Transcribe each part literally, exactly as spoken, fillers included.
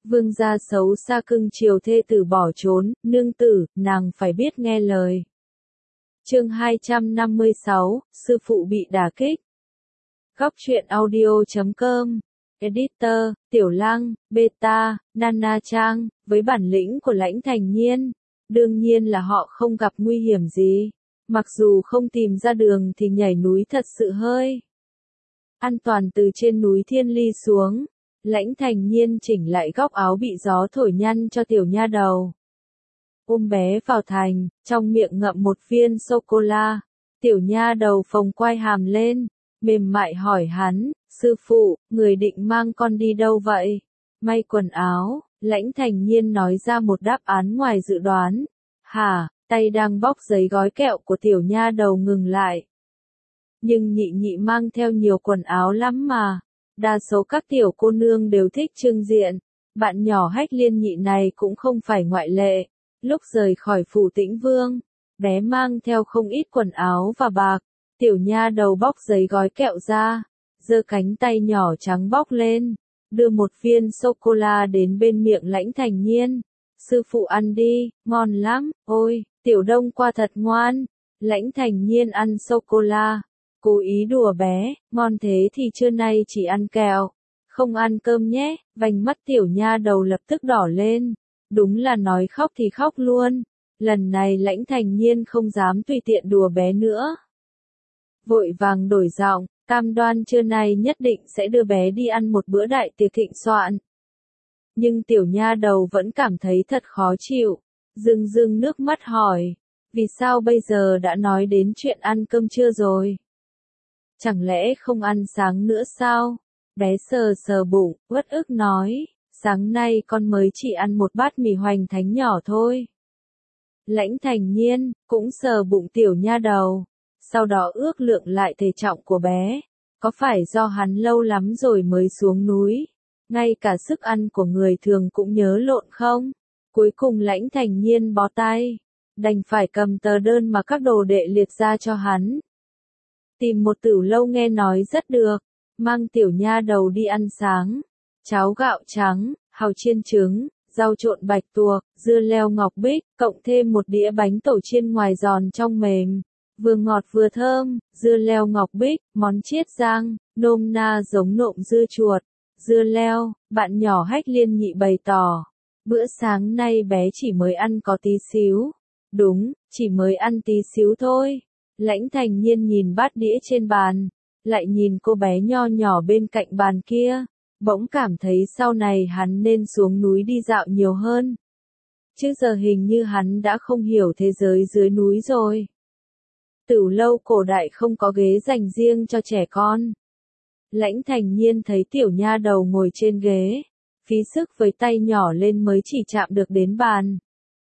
Vương gia xấu xa cưng chiều thê tử bỏ trốn, nương tử, nàng phải biết nghe lời. Chương hai trăm năm mươi sáu, sư phụ bị đả kích. Góc truyện audio chấm com. Editor, Tiểu Lăng, Beta, Nana Trang, với bản lĩnh của Lãnh Thành Nhiên, đương nhiên là họ không gặp nguy hiểm gì. Mặc dù không tìm ra đường thì nhảy núi thật sự hơi an toàn từ trên núi Thiên Ly xuống. Lãnh Thành Nhiên chỉnh lại góc áo bị gió thổi nhăn cho tiểu nha đầu. Ôm bé vào thành, trong miệng ngậm một viên sô-cô-la. Tiểu nha đầu phồng quai hàm lên, mềm mại hỏi hắn, sư phụ, người định mang con đi đâu vậy? May quần áo, Lãnh Thành Nhiên nói ra một đáp án ngoài dự đoán. Hả, tay đang bóc giấy gói kẹo của tiểu nha đầu ngừng lại. Nhưng nhị nhị mang theo nhiều quần áo lắm mà. Đa số các tiểu cô nương đều thích trưng diện. Bạn nhỏ Hách Liên nhị này cũng không phải ngoại lệ. Lúc rời khỏi phủ Tĩnh Vương, bé mang theo không ít quần áo và bạc. Tiểu nha đầu bóc giấy gói kẹo ra, giơ cánh tay nhỏ trắng bóc lên, đưa một viên sô-cô-la đến bên miệng Lãnh Thành Nhiên. Sư phụ ăn đi, ngon lắm, ôi, tiểu đông qua thật ngoan. Lãnh Thành Nhiên ăn sô-cô-la, cố ý đùa bé, ngon thế thì trưa nay chỉ ăn kẹo, không ăn cơm nhé. Vành mắt tiểu nha đầu lập tức đỏ lên, đúng là nói khóc thì khóc luôn. Lần này Lãnh Thành Nhiên không dám tùy tiện đùa bé nữa. Vội vàng đổi giọng, cam đoan trưa nay nhất định sẽ đưa bé đi ăn một bữa đại tiệc thịnh soạn. Nhưng tiểu nha đầu vẫn cảm thấy thật khó chịu, rưng rưng nước mắt hỏi, vì sao bây giờ đã nói đến chuyện ăn cơm trưa rồi? Chẳng lẽ không ăn sáng nữa sao? Bé sờ sờ bụng, uất ức nói, sáng nay con mới chỉ ăn một bát mì hoành thánh nhỏ thôi. Lãnh Thành Nhiên cũng sờ bụng tiểu nha đầu, sau đó ước lượng lại thể trọng của bé, có phải do hắn lâu lắm rồi mới xuống núi, ngay cả sức ăn của người thường cũng nhớ lộn không? Cuối cùng Lãnh Thành Nhiên bó tay, đành phải cầm tờ đơn mà các đồ đệ liệt ra cho hắn. Tìm một tửu lâu nghe nói rất được, mang tiểu nha đầu đi ăn sáng, cháo gạo trắng, hàu chiên trứng, rau trộn bạch tuộc, dưa leo ngọc bích, cộng thêm một đĩa bánh tổ chiên ngoài giòn trong mềm, vừa ngọt vừa thơm. Dưa leo ngọc bích, món chiết giang, nôm na giống nộm dưa chuột. Dưa leo, bạn nhỏ Hách Liên nhị bày tỏ, bữa sáng nay bé chỉ mới ăn có tí xíu. Đúng, chỉ mới ăn tí xíu thôi. Lãnh Thành Nhiên nhìn bát đĩa trên bàn, lại nhìn cô bé nho nhỏ bên cạnh bàn kia, bỗng cảm thấy sau này hắn nên xuống núi đi dạo nhiều hơn. Chứ giờ hình như hắn đã không hiểu thế giới dưới núi rồi. Tửu lâu cổ đại không có ghế dành riêng cho trẻ con. Lãnh Thành Nhiên thấy tiểu nha đầu ngồi trên ghế, phí sức với tay nhỏ lên mới chỉ chạm được đến bàn.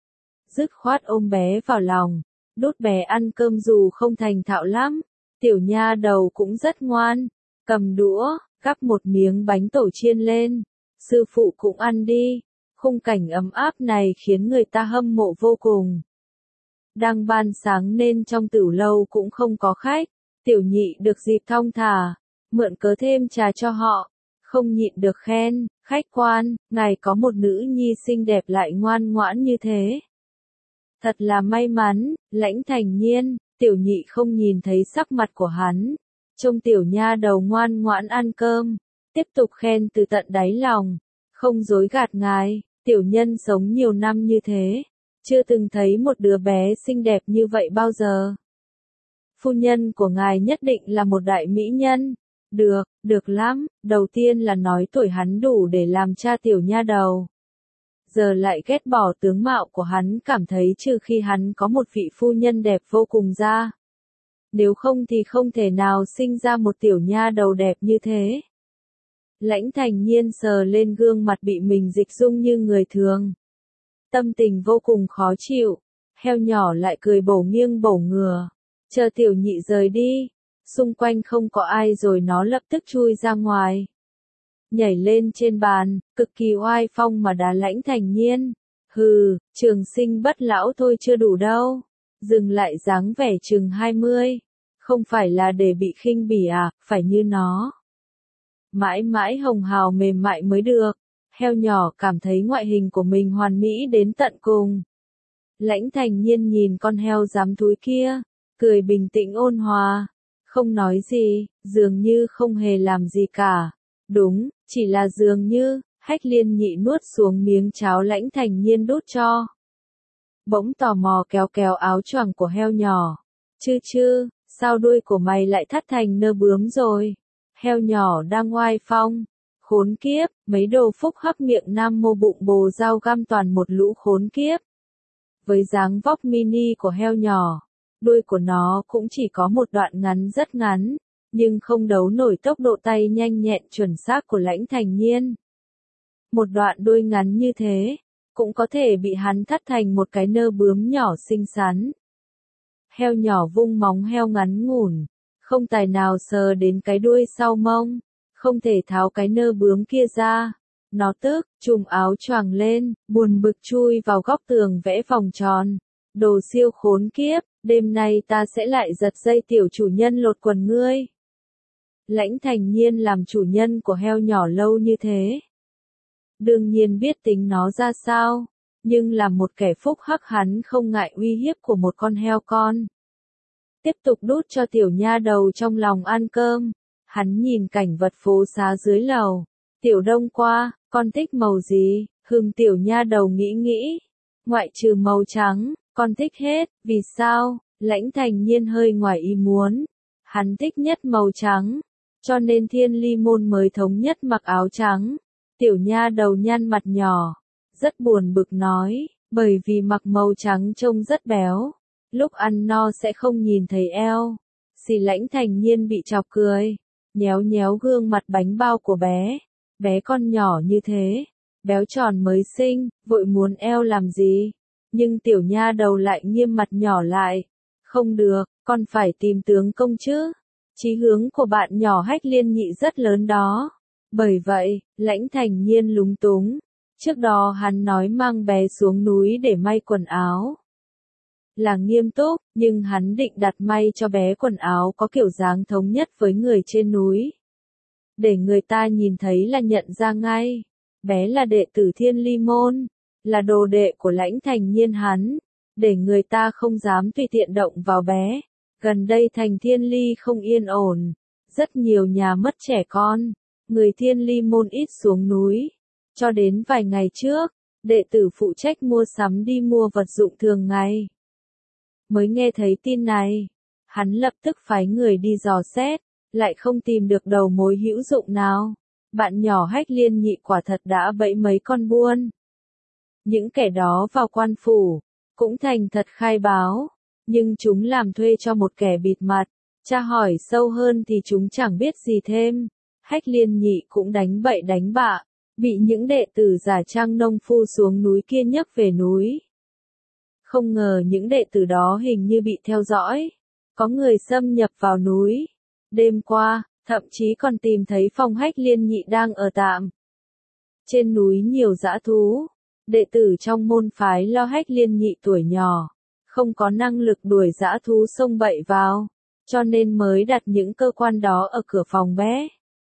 Dứt khoát ôm bé vào lòng, đút bé ăn cơm dù không thành thạo lắm. Tiểu nha đầu cũng rất ngoan, cầm đũa, gắp một miếng bánh tổ chiên lên. Sư phụ cũng ăn đi. Khung cảnh ấm áp này khiến người ta hâm mộ vô cùng. Đang ban sáng nên trong tửu lâu cũng không có khách. Tiểu nhị được dịp thong thả, mượn cớ thêm trà cho họ, không nhịn được khen, khách quan, ngài có một nữ nhi xinh đẹp lại ngoan ngoãn như thế. Thật là may mắn. Lãnh Thành Nhiên, tiểu nhị không nhìn thấy sắc mặt của hắn, trông tiểu nha đầu ngoan ngoãn ăn cơm, tiếp tục khen từ tận đáy lòng, không dối gạt ngài, tiểu nhân sống nhiều năm như thế, chưa từng thấy một đứa bé xinh đẹp như vậy bao giờ. Phu nhân của ngài nhất định là một đại mỹ nhân. Được, được lắm. Đầu tiên là nói tuổi hắn đủ để làm cha tiểu nha đầu, giờ lại ghét bỏ tướng mạo của hắn, cảm thấy trừ khi hắn có một vị phu nhân đẹp vô cùng ra, nếu không thì không thể nào sinh ra một tiểu nha đầu đẹp như thế. Lãnh Thành Nhiên sờ lên gương mặt bị mình dịch dung như người thường, tâm tình vô cùng khó chịu. Heo nhỏ lại cười bổ nghiêng bổ ngửa, chờ tiểu nhị rời đi, xung quanh không có ai rồi nó lập tức chui ra ngoài, nhảy lên trên bàn, cực kỳ oai phong mà đá Lãnh Thành Nhiên. Hừ, trường sinh bất lão thôi chưa đủ đâu. Dừng lại dáng vẻ chừng hai mươi, không phải là để bị khinh bỉ à, phải như nó. Mãi mãi hồng hào mềm mại mới được. Heo nhỏ cảm thấy ngoại hình của mình hoàn mỹ đến tận cùng. Lãnh Thành Nhiên nhìn con heo dám thúi kia, cười bình tĩnh ôn hòa, không nói gì, dường như không hề làm gì cả. Đúng, chỉ là dường như, Hách Liên Nhị nuốt xuống miếng cháo Lãnh Thành Nhiên đút cho. Bỗng tò mò kéo kéo áo choàng của heo nhỏ. Chư chư, sao đuôi của mày lại thắt thành nơ bướm rồi? Heo nhỏ đang oai phong. Khốn kiếp, mấy đồ phúc hắc miệng nam mô bụng bồ dao găm toàn một lũ khốn kiếp. Với dáng vóc mini của heo nhỏ, đuôi của nó cũng chỉ có một đoạn ngắn rất ngắn, nhưng không đấu nổi tốc độ tay nhanh nhẹn chuẩn xác của Lãnh Thành Nhiên. Một đoạn đuôi ngắn như thế, cũng có thể bị hắn thắt thành một cái nơ bướm nhỏ xinh xắn. Heo nhỏ vung móng heo ngắn ngủn, không tài nào sờ đến cái đuôi sau mông, không thể tháo cái nơ bướm kia ra. Nó tức, trùm áo choàng lên, buồn bực chui vào góc tường vẽ vòng tròn. Đồ siêu khốn kiếp, đêm nay ta sẽ lại giật dây tiểu chủ nhân lột quần ngươi. Lãnh Thành Nhiên làm chủ nhân của heo nhỏ lâu như thế. Đương nhiên biết tính nó ra sao, nhưng là một kẻ phúc hắc hắn không ngại uy hiếp của một con heo con. Tiếp tục đút cho tiểu nha đầu trong lòng ăn cơm, hắn nhìn cảnh vật phố xá dưới lầu. Tiểu Đông qua, con thích màu gì? Hưng tiểu nha đầu nghĩ nghĩ. Ngoại trừ màu trắng, con thích hết, vì sao? Lãnh Thành Nhiên hơi ngoài ý muốn. Hắn thích nhất màu trắng, cho nên Thiên Ly Môn mới thống nhất mặc áo trắng. Tiểu nha đầu nhăn mặt nhỏ, rất buồn bực nói, bởi vì mặc màu trắng trông rất béo. Lúc ăn no sẽ không nhìn thấy eo. Xì Lãnh Thành Nhiên bị chọc cười, nhéo nhéo gương mặt bánh bao của bé. Bé con nhỏ như thế, béo tròn mới sinh, vội muốn eo làm gì? Nhưng tiểu nha đầu lại nghiêm mặt nhỏ lại. Không được, con phải tìm tướng công chứ. Chí hướng của bạn nhỏ Hách Liên Nhị rất lớn đó. Bởi vậy, Lãnh Thành Nhiên lúng túng. Trước đó hắn nói mang bé xuống núi để may quần áo. Là nghiêm túc, nhưng hắn định đặt may cho bé quần áo có kiểu dáng thống nhất với người trên núi. Để người ta nhìn thấy là nhận ra ngay. Bé là đệ tử Thiên Ly Môn, là đồ đệ của Lãnh Thành Nhiên hắn. Để người ta không dám tùy tiện động vào bé. Gần đây thành Thiên Ly không yên ổn. Rất nhiều nhà mất trẻ con. Người Thiên Ly Môn ít xuống núi. Cho đến vài ngày trước, đệ tử phụ trách mua sắm đi mua vật dụng thường ngày. Mới nghe thấy tin này, hắn lập tức phái người đi dò xét, lại không tìm được đầu mối hữu dụng nào. Bạn nhỏ Hách Liên Nhị quả thật đã bẫy mấy con buôn. Những kẻ đó vào quan phủ, cũng thành thật khai báo, nhưng chúng làm thuê cho một kẻ bịt mặt. Tra hỏi sâu hơn thì chúng chẳng biết gì thêm. Hách Liên Nhị cũng đánh bậy đánh bạ, bị những đệ tử giả trang nông phu xuống núi kia nhấc về núi. Không ngờ những đệ tử đó hình như bị theo dõi, có người xâm nhập vào núi. Đêm qua, thậm chí còn tìm thấy phòng Hách Liên Nhị đang ở tạm. Trên núi nhiều dã thú, đệ tử trong môn phái lo Hách Liên Nhị tuổi nhỏ, không có năng lực đuổi dã thú xông bậy vào, cho nên mới đặt những cơ quan đó ở cửa phòng bé.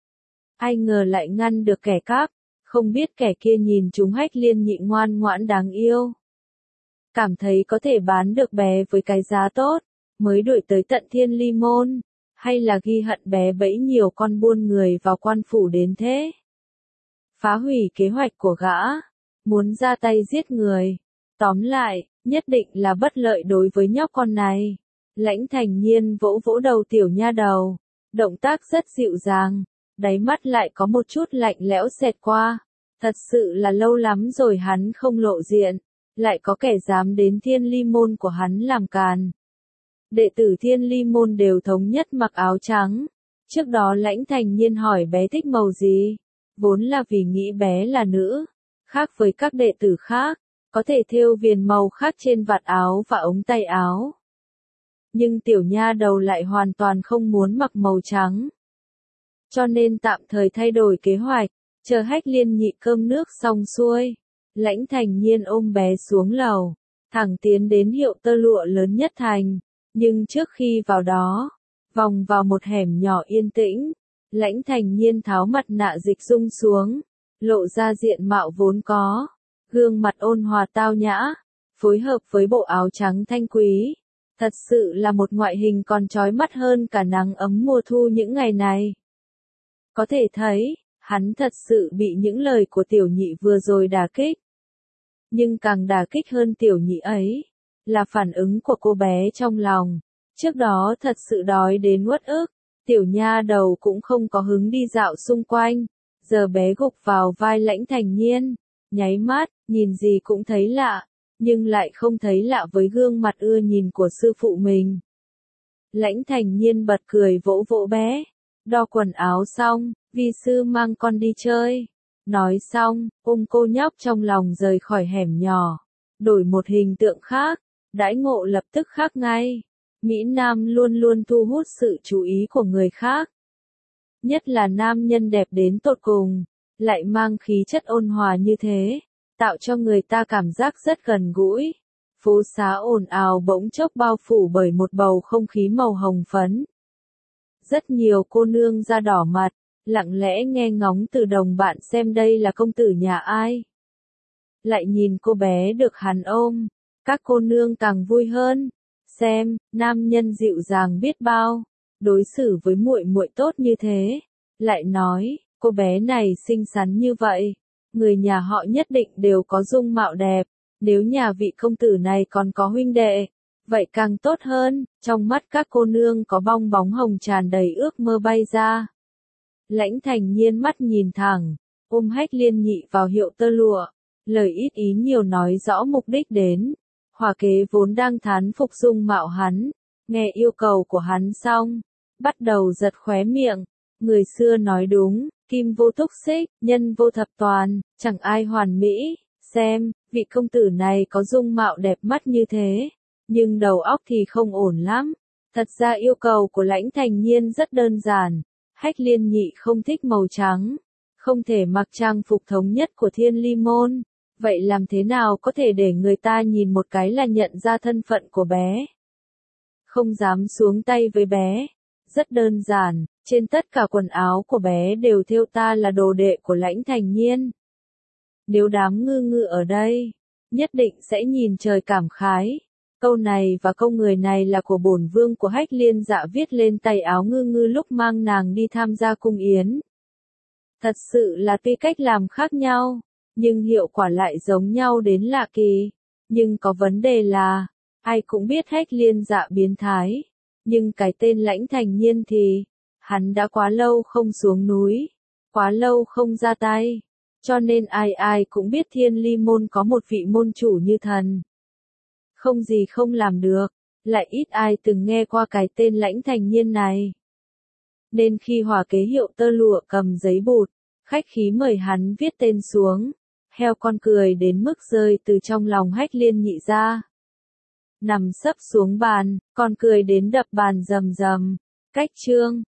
Ai ngờ lại ngăn được kẻ cắp, không biết kẻ kia nhìn chúng Hách Liên Nhị ngoan ngoãn đáng yêu. Cảm thấy có thể bán được bé với cái giá tốt, mới đuổi tới tận Thiên Ly Môn, hay là ghi hận bé bẫy nhiều con buôn người vào quan phủ đến thế. Phá hủy kế hoạch của gã, muốn ra tay giết người. Tóm lại, nhất định là bất lợi đối với nhóc con này. Lãnh Thành Nhiên vỗ vỗ đầu tiểu nha đầu, động tác rất dịu dàng, đáy mắt lại có một chút lạnh lẽo xẹt qua. Thật sự là lâu lắm rồi hắn không lộ diện, lại có kẻ dám đến Thiên Ly Môn của hắn làm càn. Đệ tử Thiên Ly Môn đều thống nhất mặc áo trắng. Trước đó Lãnh Thành Nhiên hỏi bé thích màu gì, vốn là vì nghĩ bé là nữ, khác với các đệ tử khác, có thể thêu viền màu khác trên vạt áo và ống tay áo. Nhưng tiểu nha đầu lại hoàn toàn không muốn mặc màu trắng. Cho nên tạm thời thay đổi kế hoạch, chờ Hách Liên Nhị cơm nước xong xuôi. Lãnh Thành Nhiên ôm bé xuống lầu, thẳng tiến đến hiệu tơ lụa lớn nhất thành. Nhưng trước khi vào đó, vòng vào một hẻm nhỏ yên tĩnh, Lãnh Thành Nhiên tháo mặt nạ dịch dung xuống, lộ ra diện mạo vốn có, gương mặt ôn hòa tao nhã, phối hợp với bộ áo trắng thanh quý. Thật sự là một ngoại hình còn chói mắt hơn cả nắng ấm mùa thu những ngày này. Có thể thấy, hắn thật sự bị những lời của tiểu nhị vừa rồi đả kích. Nhưng càng đả kích hơn tiểu nhị ấy, là phản ứng của cô bé trong lòng. Trước đó thật sự đói đến uất ức, tiểu nha đầu cũng không có hứng đi dạo xung quanh. Giờ bé gục vào vai Lãnh Thành Nhiên, nháy mắt, nhìn gì cũng thấy lạ, nhưng lại không thấy lạ với gương mặt ưa nhìn của sư phụ mình. Lãnh Thành Nhiên bật cười vỗ vỗ bé, đo quần áo xong, vi sư mang con đi chơi. Nói xong, ôm cô nhóc trong lòng rời khỏi hẻm nhỏ, đổi một hình tượng khác, đãi ngộ lập tức khác ngay. Mỹ Nam luôn luôn thu hút sự chú ý của người khác. Nhất là nam nhân đẹp đến tột cùng, lại mang khí chất ôn hòa như thế, tạo cho người ta cảm giác rất gần gũi. Phố xá ồn ào bỗng chốc bao phủ bởi một bầu không khí màu hồng phấn. Rất nhiều cô nương da đỏ mặt, lặng lẽ nghe ngóng từ đồng bạn xem đây là công tử nhà ai. Lại nhìn cô bé được hắn ôm, các cô nương càng vui hơn. Xem, nam nhân dịu dàng biết bao, đối xử với muội muội tốt như thế. Lại nói, cô bé này xinh xắn như vậy, người nhà họ nhất định đều có dung mạo đẹp. Nếu nhà vị công tử này còn có huynh đệ, vậy càng tốt hơn. Trong mắt các cô nương có bong bóng hồng tràn đầy ước mơ bay ra. Lãnh Thành Nhiên mắt nhìn thẳng, ôm Hách Liên Nhị vào hiệu tơ lụa, lời ít ý nhiều nói rõ mục đích đến. Hòa Kế vốn đang thán phục dung mạo hắn, nghe yêu cầu của hắn xong, bắt đầu giật khóe miệng. Người xưa nói đúng, kim vô túc xích, nhân vô thập toàn, chẳng ai hoàn mỹ. Xem, vị công tử này có dung mạo đẹp mắt như thế, nhưng đầu óc thì không ổn lắm. Thật ra yêu cầu của Lãnh Thành Nhiên rất đơn giản. Hách Liên Nhị không thích màu trắng, không thể mặc trang phục thống nhất của Thiên Ly Môn. Vậy làm thế nào có thể để người ta nhìn một cái là nhận ra thân phận của bé? Không dám xuống tay với bé. Rất đơn giản, trên tất cả quần áo của bé đều thêu ta là đồ đệ của Lãnh Thành Nhiên. Nếu đám ngư ngư ở đây, nhất định sẽ nhìn trời cảm khái. Câu này và câu người này là của bổn vương của Hách Liên Dạ viết lên tay áo ngư ngư lúc mang nàng đi tham gia cung yến. Thật sự là tuy cách làm khác nhau, nhưng hiệu quả lại giống nhau đến lạ kỳ. Nhưng có vấn đề là, ai cũng biết Hách Liên Dạ biến thái, nhưng cái tên Lãnh Thành Nhiên thì, hắn đã quá lâu không xuống núi, quá lâu không ra tay, cho nên ai ai cũng biết Thiên Ly Môn có một vị môn chủ như thần. Không gì không làm được, lại ít ai từng nghe qua cái tên Lãnh Thành Nhiên này. Nên khi Hòa Kế hiệu tơ lụa cầm giấy bút, khách khí mời hắn viết tên xuống. Heo con cười đến mức rơi từ trong lòng Hách Liên Nhị ra. Nằm sấp xuống bàn, con cười đến đập bàn rầm rầm. Cách chương